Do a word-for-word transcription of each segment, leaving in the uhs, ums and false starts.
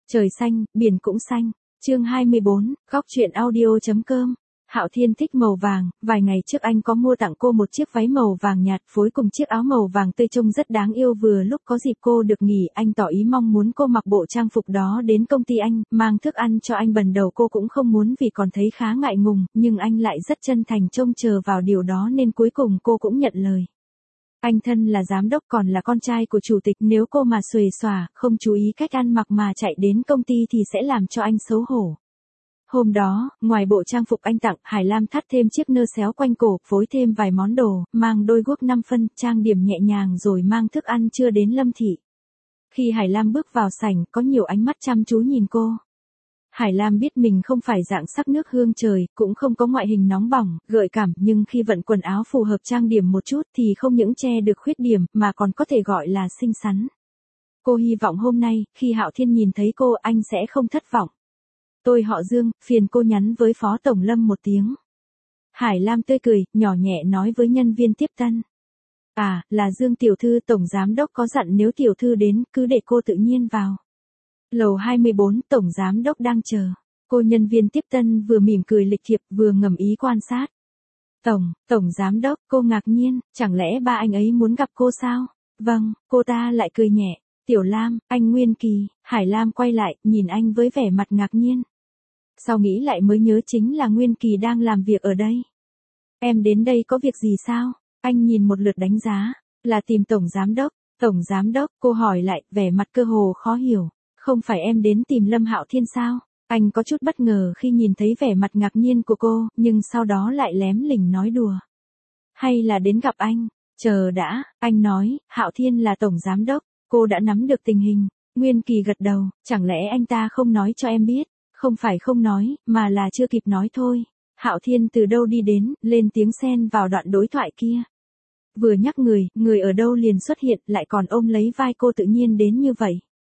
Trời xanh, biển cũng xanh. Chương hai mươi bốn, góc truyện audio.com. Hạo Thiên thích màu vàng, vài ngày trước anh có mua tặng cô một chiếc váy màu vàng nhạt phối cùng chiếc áo màu vàng tươi trông rất đáng yêu, vừa lúc có dịp cô được nghỉ, anh tỏ ý mong muốn cô mặc bộ trang phục đó đến công ty anh, mang thức ăn cho anh. Ban đầu cô cũng không muốn vì còn thấy khá ngại ngùng, nhưng anh lại rất chân thành trông chờ vào điều đó nên cuối cùng cô cũng nhận lời. Anh thân là giám đốc còn là con trai của chủ tịch, nếu cô mà xuề xòa, không chú ý cách ăn mặc mà chạy đến công ty thì sẽ làm cho anh xấu hổ. Hôm đó, ngoài bộ trang phục anh tặng, Hải Lam thắt thêm chiếc nơ xéo quanh cổ, phối thêm vài món đồ, mang đôi guốc năm phân, trang điểm nhẹ nhàng rồi mang thức ăn trưa đến Lâm Thị. Khi Hải Lam bước vào sảnh, có nhiều ánh mắt chăm chú nhìn cô. Hải Lam biết mình không phải dạng sắc nước hương trời, cũng không có ngoại hình nóng bỏng, gợi cảm, nhưng khi vận quần áo phù hợp trang điểm một chút thì không những che được khuyết điểm mà còn có thể gọi là xinh xắn. Cô hy vọng hôm nay, khi Hạo Thiên nhìn thấy cô, anh sẽ không thất vọng. Tôi họ Dương, phiền cô nhắn với Phó Tổng Lâm một tiếng. Hải Lam tươi cười, nhỏ nhẹ nói với nhân viên tiếp tân. À, là Dương tiểu thư, Tổng Giám Đốc có dặn nếu tiểu thư đến, cứ để cô tự nhiên vào. Lầu hai mươi bốn, Tổng Giám Đốc đang chờ. Cô nhân viên tiếp tân vừa mỉm cười lịch thiệp vừa ngầm ý quan sát. Tổng, Tổng Giám Đốc, cô ngạc nhiên, chẳng lẽ ba anh ấy muốn gặp cô sao? Vâng, cô ta lại cười nhẹ. Tiểu Lam, anh Nguyên Kỳ. Hải Lam quay lại, nhìn anh với vẻ mặt ngạc nhiên. Sau nghĩ lại mới nhớ chính là Nguyên Kỳ đang làm việc ở đây. Em đến đây có việc gì sao? Anh nhìn một lượt đánh giá, là tìm Tổng Giám Đốc. Tổng Giám Đốc, cô hỏi lại, vẻ mặt cơ hồ khó hiểu. Không phải em đến tìm Lâm Hạo Thiên sao? Anh có chút bất ngờ khi nhìn thấy vẻ mặt ngạc nhiên của cô, nhưng sau đó lại lém lỉnh nói đùa. Hay là đến gặp anh? Chờ đã, anh nói, Hạo Thiên là Tổng Giám Đốc, cô đã nắm được tình hình. Nguyên Kỳ gật đầu, chẳng lẽ anh ta không nói cho em biết? Không phải không nói, mà là chưa kịp nói thôi. Hạo Thiên từ đâu đi đến, lên tiếng xen vào đoạn đối thoại kia. Vừa nhắc người, người ở đâu liền xuất hiện, lại còn ôm lấy vai cô tự nhiên đến như vậy.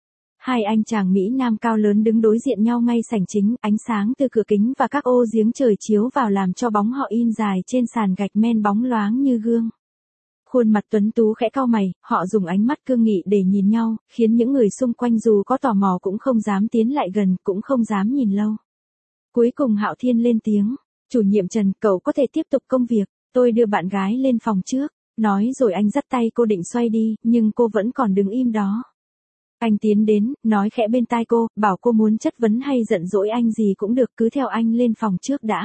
Hai anh chàng Mỹ Nam cao lớn đứng đối diện nhau ngay sảnh chính, ánh sáng từ cửa kính và các ô giếng trời chiếu vào làm cho bóng họ in dài trên sàn gạch men bóng loáng như gương. Khuôn mặt tuấn tú khẽ cau mày, họ dùng ánh mắt cương nghị để nhìn nhau, khiến những người xung quanh dù có tò mò cũng không dám tiến lại gần, cũng không dám nhìn lâu. Cuối cùng Hạo Thiên lên tiếng, chủ nhiệm Trần, cậu có thể tiếp tục công việc, tôi đưa bạn gái lên phòng trước. Nói rồi anh dắt tay cô định xoay đi, nhưng cô vẫn còn đứng im đó. Anh tiến đến, nói khẽ bên tai cô, bảo cô muốn chất vấn hay giận dỗi anh gì cũng được, cứ theo anh lên phòng trước đã.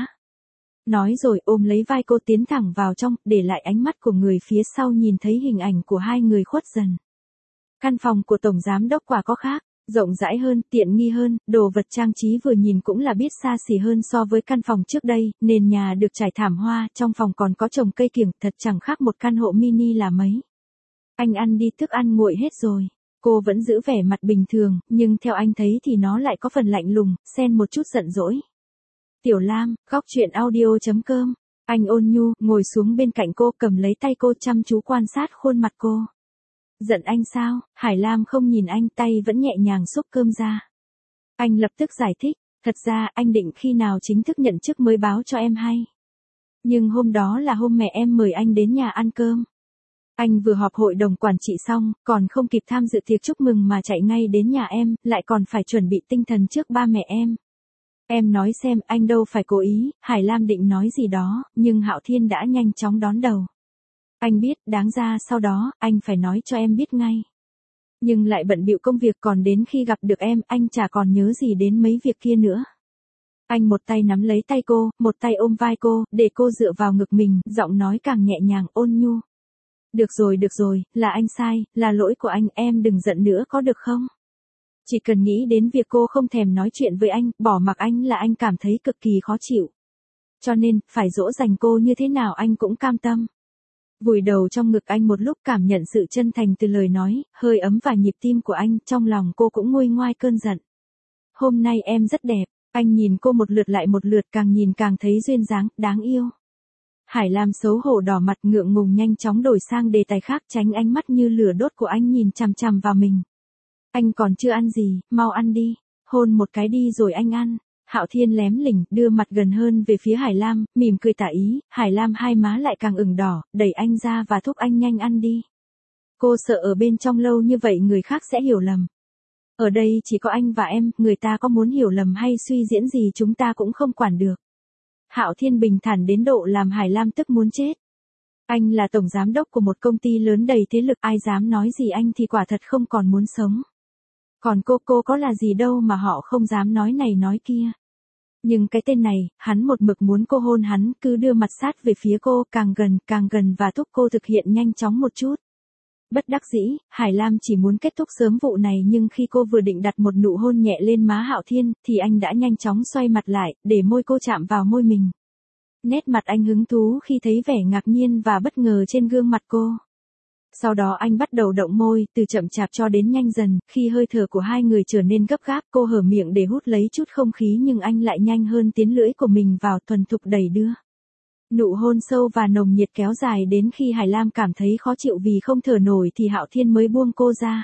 Nói rồi ôm lấy vai cô tiến thẳng vào trong, để lại ánh mắt của người phía sau nhìn thấy hình ảnh của hai người khuất dần. Căn phòng của Tổng Giám Đốc quả có khác, rộng rãi hơn, tiện nghi hơn, đồ vật trang trí vừa nhìn cũng là biết xa xỉ hơn so với căn phòng trước đây, nền nhà được trải thảm hoa, trong phòng còn có trồng cây kiểng, thật chẳng khác một căn hộ mini là mấy. Anh ăn đi, thức ăn nguội hết rồi. Cô vẫn giữ vẻ mặt bình thường, nhưng theo anh thấy thì nó lại có phần lạnh lùng, xen một chút giận dỗi. Tiểu Lam, góc truyện audio.com. Anh ôn nhu, ngồi xuống bên cạnh cô, cầm lấy tay cô chăm chú quan sát khuôn mặt cô. Giận anh sao? Hải Lam không nhìn anh, tay vẫn nhẹ nhàng xúc cơm ra. Anh lập tức giải thích, thật ra anh định khi nào chính thức nhận chức mới báo cho em hay. Nhưng hôm đó là hôm mẹ em mời anh đến nhà ăn cơm. Anh vừa họp hội đồng quản trị xong, còn không kịp tham dự tiệc chúc mừng mà chạy ngay đến nhà em, lại còn phải chuẩn bị tinh thần trước ba mẹ em. Em nói xem, anh đâu phải cố ý. Hải Lam định nói gì đó, nhưng Hạo Thiên đã nhanh chóng đón đầu. Anh biết, đáng ra sau đó, anh phải nói cho em biết ngay. Nhưng lại bận bịu công việc, còn đến khi gặp được em, anh chả còn nhớ gì đến mấy việc kia nữa. Anh một tay nắm lấy tay cô, một tay ôm vai cô, để cô dựa vào ngực mình, giọng nói càng nhẹ nhàng, ôn nhu. Được rồi, được rồi, là anh sai, là lỗi của anh, em đừng giận nữa có được không? Chỉ cần nghĩ đến việc cô không thèm nói chuyện với anh, bỏ mặc anh là anh cảm thấy cực kỳ khó chịu. Cho nên, phải dỗ dành cô như thế nào anh cũng cam tâm. Vùi đầu trong ngực anh một lúc, cảm nhận sự chân thành từ lời nói, hơi ấm và nhịp tim của anh, trong lòng cô cũng nguôi ngoai cơn giận. Hôm nay em rất đẹp, anh nhìn cô một lượt lại một lượt, càng nhìn càng thấy duyên dáng, đáng yêu. Hải Lam xấu hổ đỏ mặt, ngượng ngùng nhanh chóng đổi sang đề tài khác, tránh ánh mắt như lửa đốt của anh nhìn chằm chằm vào mình. Anh còn chưa ăn gì, mau ăn đi, hôn một cái đi rồi anh ăn. Hạo Thiên lém lỉnh, đưa mặt gần hơn về phía Hải Lam, mỉm cười tả ý. Hải Lam hai má lại càng ửng đỏ, đẩy anh ra và thúc anh nhanh ăn đi. Cô sợ ở bên trong lâu như vậy người khác sẽ hiểu lầm. Ở đây chỉ có anh và em, người ta có muốn hiểu lầm hay suy diễn gì chúng ta cũng không quản được. Hạo Thiên bình thản đến độ làm Hải Lam tức muốn chết. Anh là tổng giám đốc của một công ty lớn đầy thế lực, ai dám nói gì anh thì quả thật không còn muốn sống. Còn cô, cô có là gì đâu mà họ không dám nói này nói kia. Nhưng cái tên này, hắn một mực muốn cô hôn hắn, cứ đưa mặt sát về phía cô, càng gần, càng gần và thúc cô thực hiện nhanh chóng một chút. Bất đắc dĩ, Hải Lam chỉ muốn kết thúc sớm vụ này nhưng khi cô vừa định đặt một nụ hôn nhẹ lên má Hạo Thiên, thì anh đã nhanh chóng xoay mặt lại, để môi cô chạm vào môi mình. Nét mặt anh hứng thú khi thấy vẻ ngạc nhiên và bất ngờ trên gương mặt cô. Sau đó anh bắt đầu động môi, từ chậm chạp cho đến nhanh dần, khi hơi thở của hai người trở nên gấp gáp, cô hở miệng để hút lấy chút không khí nhưng anh lại nhanh hơn tiến lưỡi của mình vào, thuần thục đẩy đưa. Nụ hôn sâu và nồng nhiệt kéo dài đến khi Hải Lam cảm thấy khó chịu vì không thở nổi thì Hạo Thiên mới buông cô ra.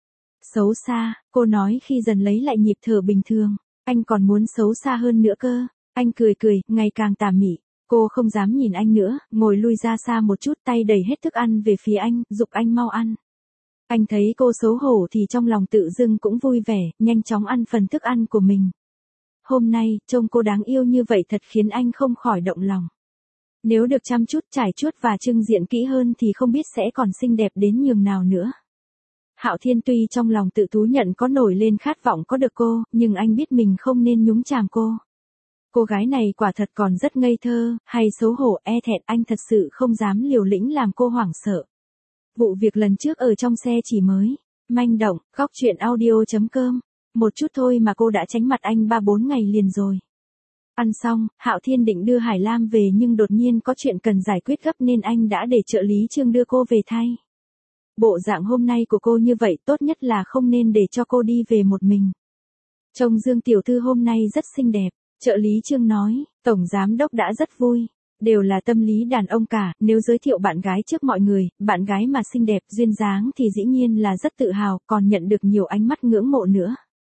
Xấu xa, cô nói khi dần lấy lại nhịp thở bình thường, anh còn muốn xấu xa hơn nữa cơ. Anh cười cười, ngày càng tà mị. Cô không dám nhìn anh nữa, ngồi lui ra xa một chút, tay đẩy hết thức ăn về phía anh, giục anh mau ăn. Anh thấy cô xấu hổ thì trong lòng tự dưng cũng vui vẻ, nhanh chóng ăn phần thức ăn của mình. Hôm nay, trông cô đáng yêu như vậy thật khiến anh không khỏi động lòng. Nếu được chăm chút, trải chuốt và trưng diện kỹ hơn thì không biết sẽ còn xinh đẹp đến nhường nào nữa. Hạo Thiên tuy trong lòng tự thú nhận có nổi lên khát vọng có được cô, nhưng anh biết mình không nên nhúng chàm cô. Cô gái này quả thật còn rất ngây thơ, hay xấu hổ, e thẹn, anh thật sự không dám liều lĩnh làm cô hoảng sợ. Vụ việc lần trước ở trong xe chỉ mới, manh động, góc truyện audio chấm com, một chút thôi mà cô đã tránh mặt anh ba bốn ngày liền rồi. Ăn xong, Hạo Thiên định đưa Hải Lam về nhưng đột nhiên có chuyện cần giải quyết gấp nên anh đã để trợ lý Trương đưa cô về thay. Bộ dạng hôm nay của cô như vậy tốt nhất là không nên để cho cô đi về một mình. Trông Dương tiểu thư hôm nay rất xinh đẹp, trợ lý Trương nói, tổng giám đốc đã rất vui. Đều là tâm lý đàn ông cả, nếu giới thiệu bạn gái trước mọi người, bạn gái mà xinh đẹp, duyên dáng thì dĩ nhiên là rất tự hào, còn nhận được nhiều ánh mắt ngưỡng mộ nữa.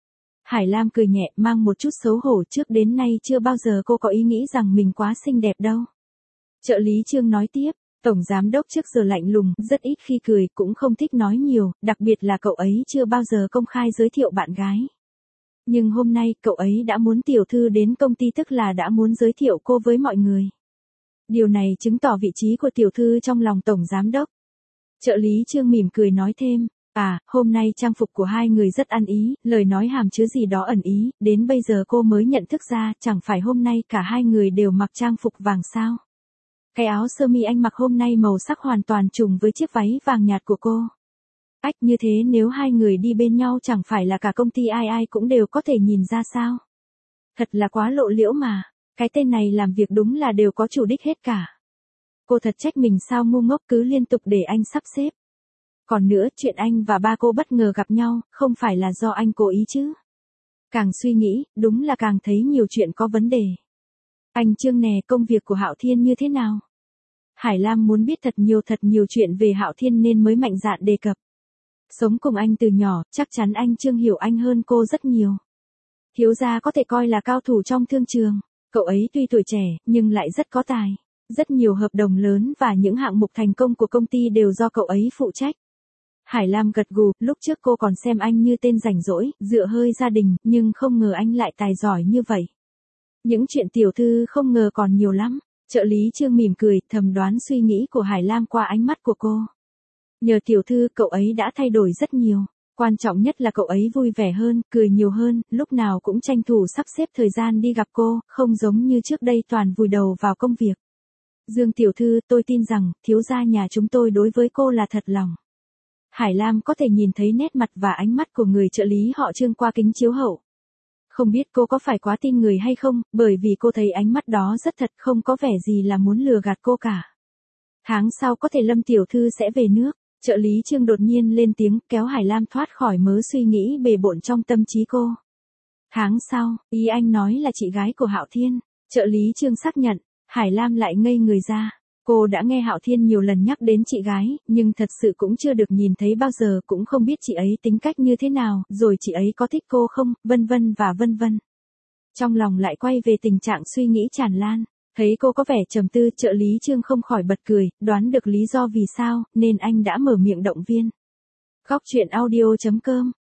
Hải Lam cười nhẹ, mang một chút xấu hổ, trước đến nay chưa bao giờ cô có ý nghĩ rằng mình quá xinh đẹp đâu. Trợ lý Trương nói tiếp, tổng giám đốc trước giờ lạnh lùng, rất ít khi cười, cũng không thích nói nhiều, đặc biệt là cậu ấy chưa bao giờ công khai giới thiệu bạn gái. Nhưng hôm nay, cậu ấy đã muốn tiểu thư đến công ty, tức là đã muốn giới thiệu cô với mọi người. Điều này chứng tỏ vị trí của tiểu thư trong lòng tổng giám đốc. Trợ lý Trương mỉm cười nói thêm, à, hôm nay trang phục của hai người rất ăn ý, lời nói hàm chứa gì đó ẩn ý, đến bây giờ cô mới nhận thức ra, chẳng phải hôm nay cả hai người đều mặc trang phục vàng sao. Cái áo sơ mi anh mặc hôm nay màu sắc hoàn toàn trùng với chiếc váy vàng nhạt của cô. Ách, như thế nếu hai người đi bên nhau chẳng phải là cả công ty ai ai cũng đều có thể nhìn ra sao. Thật là quá lộ liễu mà, cái tên này làm việc đúng là đều có chủ đích hết cả. Cô thật trách mình sao ngu ngốc cứ liên tục để anh sắp xếp. Còn nữa, chuyện anh và ba cô bất ngờ gặp nhau, không phải là do anh cố ý chứ. Càng suy nghĩ, đúng là càng thấy nhiều chuyện có vấn đề. Anh Trương nè, công việc của Hạo Thiên như thế nào? Hải Lam muốn biết thật nhiều thật nhiều chuyện về Hạo Thiên nên mới mạnh dạn đề cập. Sống cùng anh từ nhỏ, chắc chắn anh Trương hiểu anh hơn cô rất nhiều. Thiếu gia có thể coi là cao thủ trong thương trường. Cậu ấy tuy tuổi trẻ, nhưng lại rất có tài. Rất nhiều hợp đồng lớn và những hạng mục thành công của công ty đều do cậu ấy phụ trách. Hải Lam gật gù, lúc trước cô còn xem anh như tên rảnh rỗi, dựa hơi gia đình, nhưng không ngờ anh lại tài giỏi như vậy. Những chuyện tiểu thư không ngờ còn nhiều lắm. Trợ lý Trương mỉm cười, thầm đoán suy nghĩ của Hải Lam qua ánh mắt của cô. Nhờ tiểu thư, cậu ấy đã thay đổi rất nhiều. Quan trọng nhất là cậu ấy vui vẻ hơn, cười nhiều hơn, lúc nào cũng tranh thủ sắp xếp thời gian đi gặp cô, không giống như trước đây toàn vùi đầu vào công việc. Dương tiểu thư, tôi tin rằng, thiếu gia nhà chúng tôi đối với cô là thật lòng. Hải Lam có thể nhìn thấy nét mặt và ánh mắt của người trợ lý họ Trương qua kính chiếu hậu. Không biết cô có phải quá tin người hay không, bởi vì cô thấy ánh mắt đó rất thật, không có vẻ gì là muốn lừa gạt cô cả. Tháng sau có thể Lâm tiểu thư sẽ về nước. Trợ lý Trương đột nhiên lên tiếng, kéo Hải Lam thoát khỏi mớ suy nghĩ bề bộn trong tâm trí cô. Tháng sau, ý anh nói là chị gái của Hạo Thiên. Trợ lý Trương xác nhận, Hải Lam lại ngây người ra. Cô đã nghe Hạo Thiên nhiều lần nhắc đến chị gái, nhưng thật sự cũng chưa được nhìn thấy bao giờ, cũng không biết chị ấy tính cách như thế nào, rồi chị ấy có thích cô không, vân vân và vân vân. Trong lòng lại quay về tình trạng suy nghĩ tràn lan. Thấy cô có vẻ trầm tư, trợ lý Trương không khỏi bật cười, đoán được lý do vì sao, nên anh đã mở miệng động viên. Góc truyện audio chấm com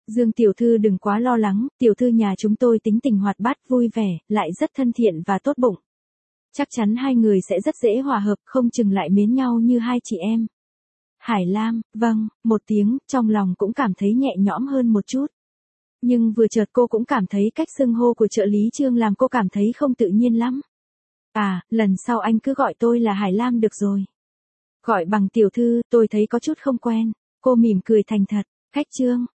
Dương tiểu thư đừng quá lo lắng, tiểu thư nhà chúng tôi tính tình hoạt bát vui vẻ, lại rất thân thiện và tốt bụng. Chắc chắn hai người sẽ rất dễ hòa hợp, không chừng lại mến nhau như hai chị em. Hải Lam, vâng, một tiếng, trong lòng cũng cảm thấy nhẹ nhõm hơn một chút. Nhưng vừa chợt cô cũng cảm thấy cách xưng hô của trợ lý Trương làm cô cảm thấy không tự nhiên lắm. À, lần sau anh cứ gọi tôi là Hải Lam được rồi. Gọi bằng tiểu thư, tôi thấy có chút không quen. Cô mỉm cười thành thật, khách Trương,